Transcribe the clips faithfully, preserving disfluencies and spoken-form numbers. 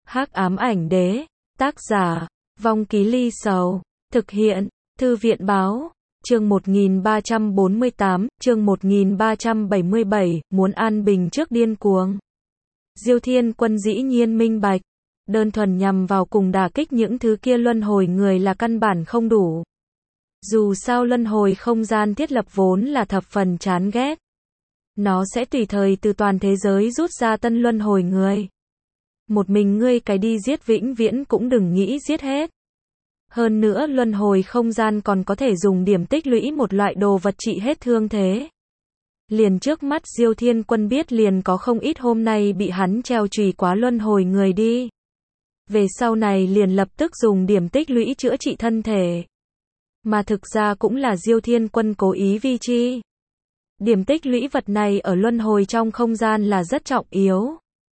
Hắc ám ảnh đế, tác giả, Vong Ký Ly Sầu, thực hiện, Thư viện báo, chương một nghìn ba trăm bốn mươi tám, chương một nghìn ba trăm bảy mươi bảy, muốn an bình trước điên cuồng. Diêu Thiên Quân dĩ nhiên minh bạch, đơn thuần nhằm vào cùng đả kích những thứ kia luân hồi người là căn bản không đủ. Dù sao luân hồi không gian thiết lập vốn là thập phần chán ghét. Nó sẽ tùy thời từ toàn thế giới rút ra tân luân hồi người. Một mình ngươi cái đi giết vĩnh viễn cũng đừng nghĩ giết hết. Hơn nữa luân hồi không gian còn có thể dùng điểm tích lũy một loại đồ vật trị hết thương thế. Liền trước mắt Diêu Thiên Quân biết liền có không ít hôm nay bị hắn treo chùy quá luân hồi người đi. Về sau này liền lập tức dùng điểm tích lũy chữa trị thân thể. Mà thực ra cũng là Diêu Thiên Quân cố ý vi chi. Điểm tích lũy vật này ở luân hồi trong không gian là rất trọng yếu.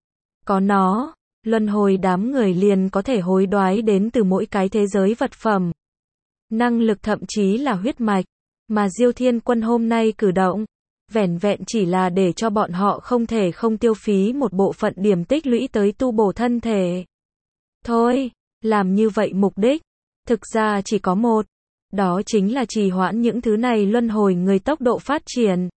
Có nó, luân hồi đám người liền có thể hối đoái đến từ mỗi cái thế giới vật phẩm. Năng lực thậm chí là huyết mạch. Mà Diêu Thiên Quân hôm nay cử động, vẻn vẹn chỉ là để cho bọn họ không thể không tiêu phí một bộ phận điểm tích lũy tới tu bổ thân thể. Thôi, làm như vậy mục đích, thực ra chỉ có một. Đó chính là trì hoãn những thứ này luân hồi người tốc độ phát triển.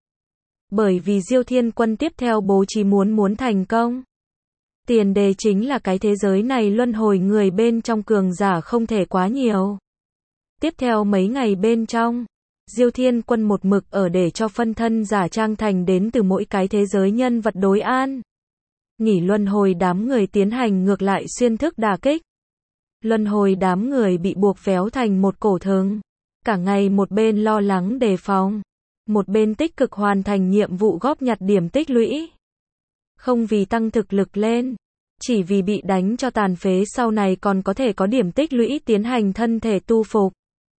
Bởi vì Diêu Thiên Quân tiếp theo bố trí muốn muốn thành công. Tiền đề chính là cái thế giới này luân hồi người bên trong cường giả không thể quá nhiều. Tiếp theo mấy ngày bên trong, Diêu Thiên Quân một mực ở để cho phân thân giả trang thành đến từ mỗi cái thế giới nhân vật đối an. Nghỉ luân hồi đám người tiến hành ngược lại xuyên thức đả kích. Luân hồi đám người bị buộc véo thành một cổ thừng. Cả ngày một bên lo lắng đề phòng, một bên tích cực hoàn thành nhiệm vụ góp nhặt điểm tích lũy. Không vì tăng thực lực lên, chỉ vì bị đánh cho tàn phế sau này còn có thể có điểm tích lũy tiến hành thân thể tu phục.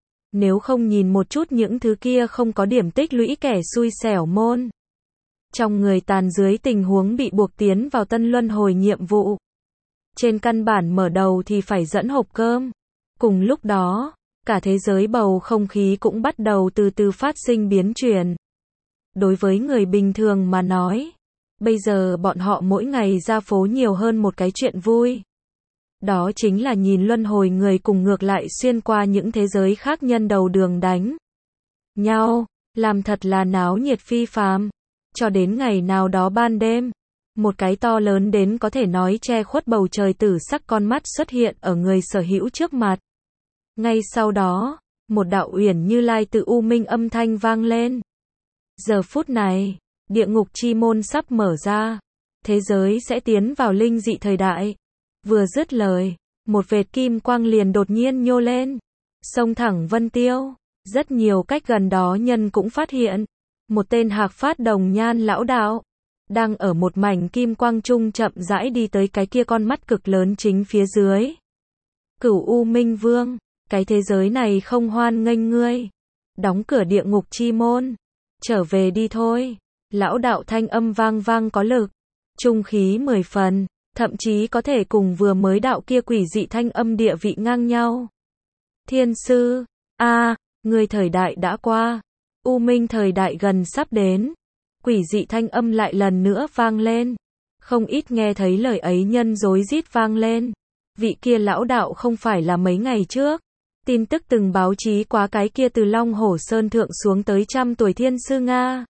Nếu không nhìn một chút những thứ kia không có điểm tích lũy kẻ xui xẻo môn. Trong người tàn dưới tình huống bị buộc tiến vào tân luân hồi nhiệm vụ. Trên căn bản mở đầu thì phải dẫn hộp cơm. Cùng lúc đó, cả thế giới bầu không khí cũng bắt đầu từ từ phát sinh biến chuyển. Đối với người bình thường mà nói, bây giờ bọn họ mỗi ngày ra phố nhiều hơn một cái chuyện vui. Đó chính là nhìn luân hồi người cùng ngược lại xuyên qua những thế giới khác nhân đầu đường đánh nhau, làm thật là náo nhiệt phi phàm. Cho đến ngày nào đó ban đêm, một cái to lớn đến có thể nói che khuất bầu trời tử sắc con mắt xuất hiện ở người sở hữu trước mặt. Ngay sau đó, một đạo uyển như lai tự u minh âm thanh vang lên. Giờ phút này, địa ngục chi môn sắp mở ra, thế giới sẽ tiến vào linh dị thời đại. Vừa dứt lời, một vệt kim quang liền đột nhiên nhô lên, xông thẳng vân tiêu. Rất nhiều cách gần đó nhân cũng phát hiện, một tên hạc phát đồng nhan lão đạo, đang ở một mảnh kim quang trung chậm rãi đi tới cái kia con mắt cực lớn chính phía dưới. Cửu U Minh Vương, cái thế giới này không hoan nghênh ngươi. Đóng cửa địa ngục chi môn. Trở về đi thôi. Lão đạo thanh âm vang vang có lực. Trung khí mười phần. Thậm chí có thể cùng vừa mới đạo kia quỷ dị thanh âm địa vị ngang nhau. Thiên sư. a à, người thời đại đã qua. U Minh thời đại gần sắp đến. Quỷ dị thanh âm lại lần nữa vang lên. Không ít nghe thấy lời ấy nhân rối rít vang lên. Vị kia lão đạo không phải là mấy ngày trước. Tin tức từng báo chí quá cái kia từ Long Hổ Sơn thượng xuống tới trăm tuổi thiên sư Nga.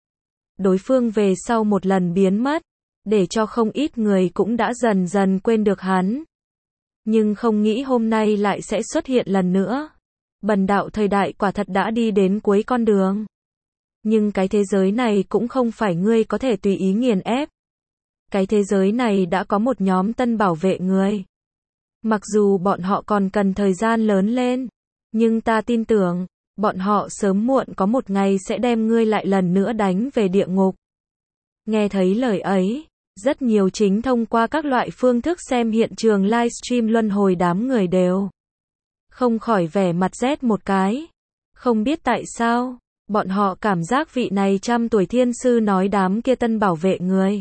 Đối phương về sau một lần biến mất, để cho không ít người cũng đã dần dần quên được hắn. Nhưng không nghĩ hôm nay lại sẽ xuất hiện lần nữa. Bần đạo thời đại quả thật đã đi đến cuối con đường. Nhưng cái thế giới này cũng không phải ngươi có thể tùy ý nghiền ép. Cái thế giới này đã có một nhóm tân bảo vệ người. Mặc dù bọn họ còn cần thời gian lớn lên, nhưng ta tin tưởng, bọn họ sớm muộn có một ngày sẽ đem ngươi lại lần nữa đánh về địa ngục. Nghe thấy lời ấy, rất nhiều chính thông qua các loại phương thức xem hiện trường livestream luân hồi đám người đều không khỏi vẻ mặt rét một cái. Không biết tại sao, bọn họ cảm giác vị này trăm tuổi thiên sư nói đám kia tân bảo vệ người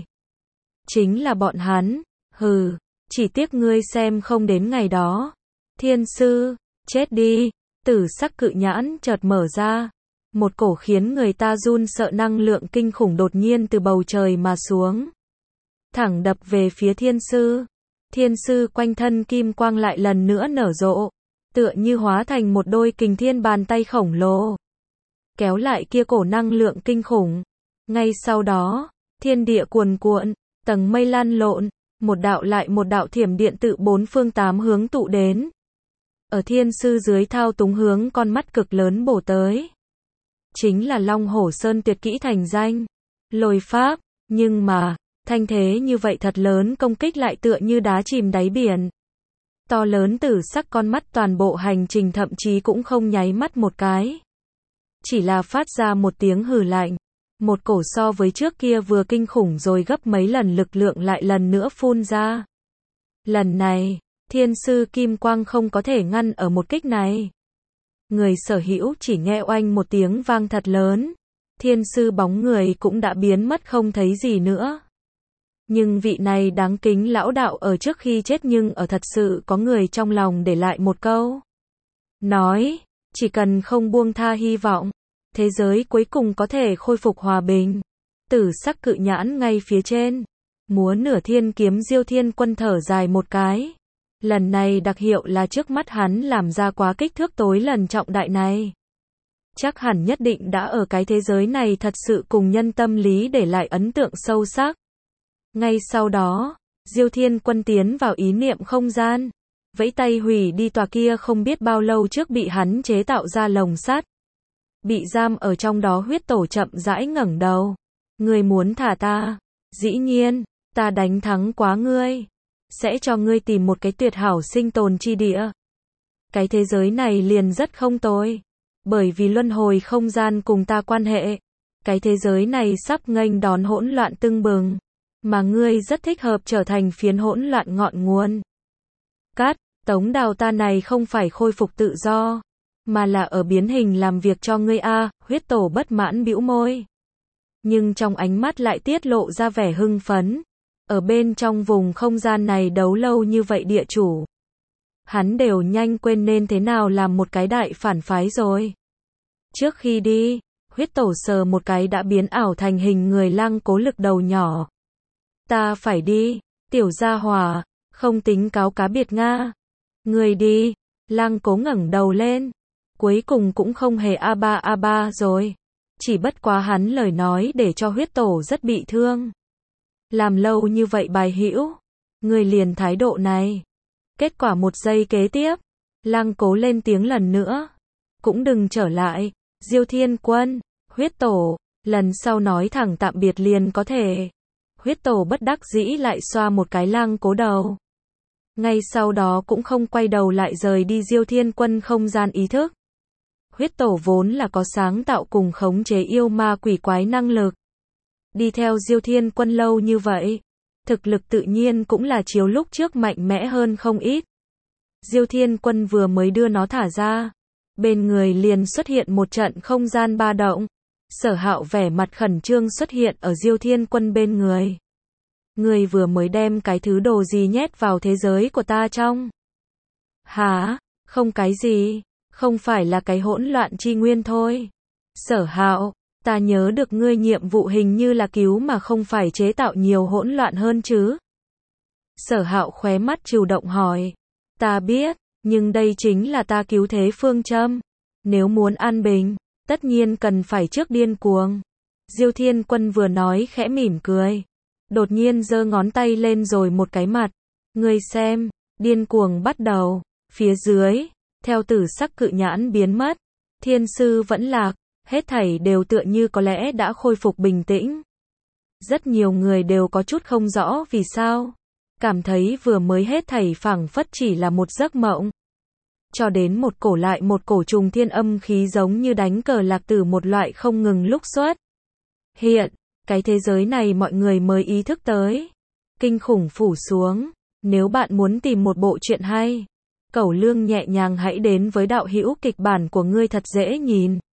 chính là bọn hắn. Hừ, chỉ tiếc ngươi xem không đến ngày đó. Thiên sư, chết đi. Tử sắc cự nhãn chợt mở ra. Một cổ khiến người ta run sợ năng lượng kinh khủng đột nhiên từ bầu trời mà xuống. Thẳng đập về phía thiên sư. Thiên sư quanh thân kim quang lại lần nữa nở rộ, tựa như hóa thành một đôi kình thiên bàn tay khổng lồ, kéo lại kia cổ năng lượng kinh khủng. Ngay sau đó, thiên địa cuồn cuộn, tầng mây lan lộn, một đạo lại một đạo thiểm điện tự bốn phương tám hướng tụ đến. Ở thiên sư dưới thao túng hướng con mắt cực lớn bổ tới. Chính là Long Hổ Sơn tuyệt kỹ thành danh, lôi pháp, nhưng mà, thanh thế như vậy thật lớn công kích lại tựa như đá chìm đáy biển. To lớn tử sắc con mắt toàn bộ hành trình thậm chí cũng không nháy mắt một cái. Chỉ là phát ra một tiếng hừ lạnh. Một cổ so với trước kia vừa kinh khủng rồi gấp mấy lần lực lượng lại lần nữa phun ra. Lần này, thiên sư kim quang không có thể ngăn ở một kích này. Người sở hữu chỉ nghe oanh một tiếng vang thật lớn. Thiên sư bóng người cũng đã biến mất không thấy gì nữa. Nhưng vị này đáng kính lão đạo ở trước khi chết nhưng ở thật sự có người trong lòng để lại một câu. Nói, chỉ cần không buông tha hy vọng, thế giới cuối cùng có thể khôi phục hòa bình. Tử sắc cự nhãn ngay phía trên, múa nửa thiên kiếm Diêu Thiên Quân thở dài một cái. Lần này đặc hiệu là trước mắt hắn làm ra quá kích thước tối lần trọng đại này. Chắc hẳn nhất định đã ở cái thế giới này thật sự cùng nhân tâm lý để lại ấn tượng sâu sắc. Ngay sau đó, Diêu Thiên Quân tiến vào ý niệm không gian, vẫy tay hủy đi tòa kia không biết bao lâu trước bị hắn chế tạo ra lồng sắt. Bị giam ở trong đó huyết tổ chậm rãi ngẩng đầu. Ngươi muốn thả ta? Dĩ nhiên, ta đánh thắng quá ngươi. Sẽ cho ngươi tìm một cái tuyệt hảo sinh tồn chi địa. Cái thế giới này liền rất không tồi. Bởi vì luân hồi không gian cùng ta quan hệ. Cái thế giới này sắp nghênh đón hỗn loạn tưng bừng. Mà ngươi rất thích hợp trở thành phiến hỗn loạn ngọn nguồn. Cát, tống đào ta này không phải khôi phục tự do, mà là ở biến hình làm việc cho ngươi a. Huyết tổ bất mãn bĩu môi. Nhưng trong ánh mắt lại tiết lộ ra vẻ hưng phấn. Ở bên trong vùng không gian này đấu lâu như vậy địa chủ. Hắn đều nhanh quên nên thế nào làm một cái đại phản phái rồi. Trước khi đi, huyết tổ sờ một cái đã biến ảo thành hình người Lăng Cố lực đầu nhỏ. Ta phải đi, tiểu gia hỏa, không tính cáo cá biệt Nga. Người đi, Lăng Cố ngẩng đầu lên. Cuối cùng cũng không hề a ba a ba rồi. Chỉ bất quá hắn lời nói để cho huyết tổ rất bị thương. Làm lâu như vậy bài hữu, người liền thái độ này. Kết quả một giây kế tiếp, Lăng Cố lên tiếng lần nữa. Cũng đừng trở lại, Diêu Thiên Quân, huyết tổ, lần sau nói thẳng tạm biệt liền có thể. Huyết tổ bất đắc dĩ lại xoa một cái Lăng Cố đầu. Ngay sau đó cũng không quay đầu lại rời đi Diêu Thiên Quân không gian ý thức. Huyết tổ vốn là có sáng tạo cùng khống chế yêu ma quỷ quái năng lực. Đi theo Diêu Thiên Quân lâu như vậy, thực lực tự nhiên cũng là chiếu lúc trước mạnh mẽ hơn không ít. Diêu Thiên Quân vừa mới đưa nó thả ra, bên người liền xuất hiện một trận không gian ba động. Sở Hạo vẻ mặt khẩn trương xuất hiện ở Diêu Thiên Quân bên người. Người vừa mới đem cái thứ đồ gì nhét vào thế giới của ta trong? Hả? Không cái gì, không phải là cái hỗn loạn chi nguyên thôi. Sở Hạo, ta nhớ được ngươi nhiệm vụ hình như là cứu mà không phải chế tạo nhiều hỗn loạn hơn chứ? Sở Hạo khóe mắt trừu động hỏi. Ta biết, nhưng đây chính là ta cứu thế phương châm. Nếu muốn an bình, tất nhiên cần phải trước điên cuồng. Diêu Thiên Quân vừa nói khẽ mỉm cười. Đột nhiên giơ ngón tay lên rồi một cái mặt. Ngươi xem, điên cuồng bắt đầu. Phía dưới, theo tử sắc cự nhãn biến mất, thiên sư vẫn lạc, hết thảy đều tựa như có lẽ đã khôi phục bình tĩnh. Rất nhiều người đều có chút không rõ vì sao. Cảm thấy vừa mới hết thảy phảng phất chỉ là một giấc mộng. Cho đến một cổ lại một cổ trùng thiên âm khí giống như đánh cờ lạc tử một loại không ngừng lúc xuất. Hiện, cái thế giới này mọi người mới ý thức tới. Kinh khủng phủ xuống. Nếu bạn muốn tìm một bộ truyện hay, Cẩu Lương nhẹ nhàng hãy đến với đạo hữu kịch bản của ngươi thật dễ nhìn.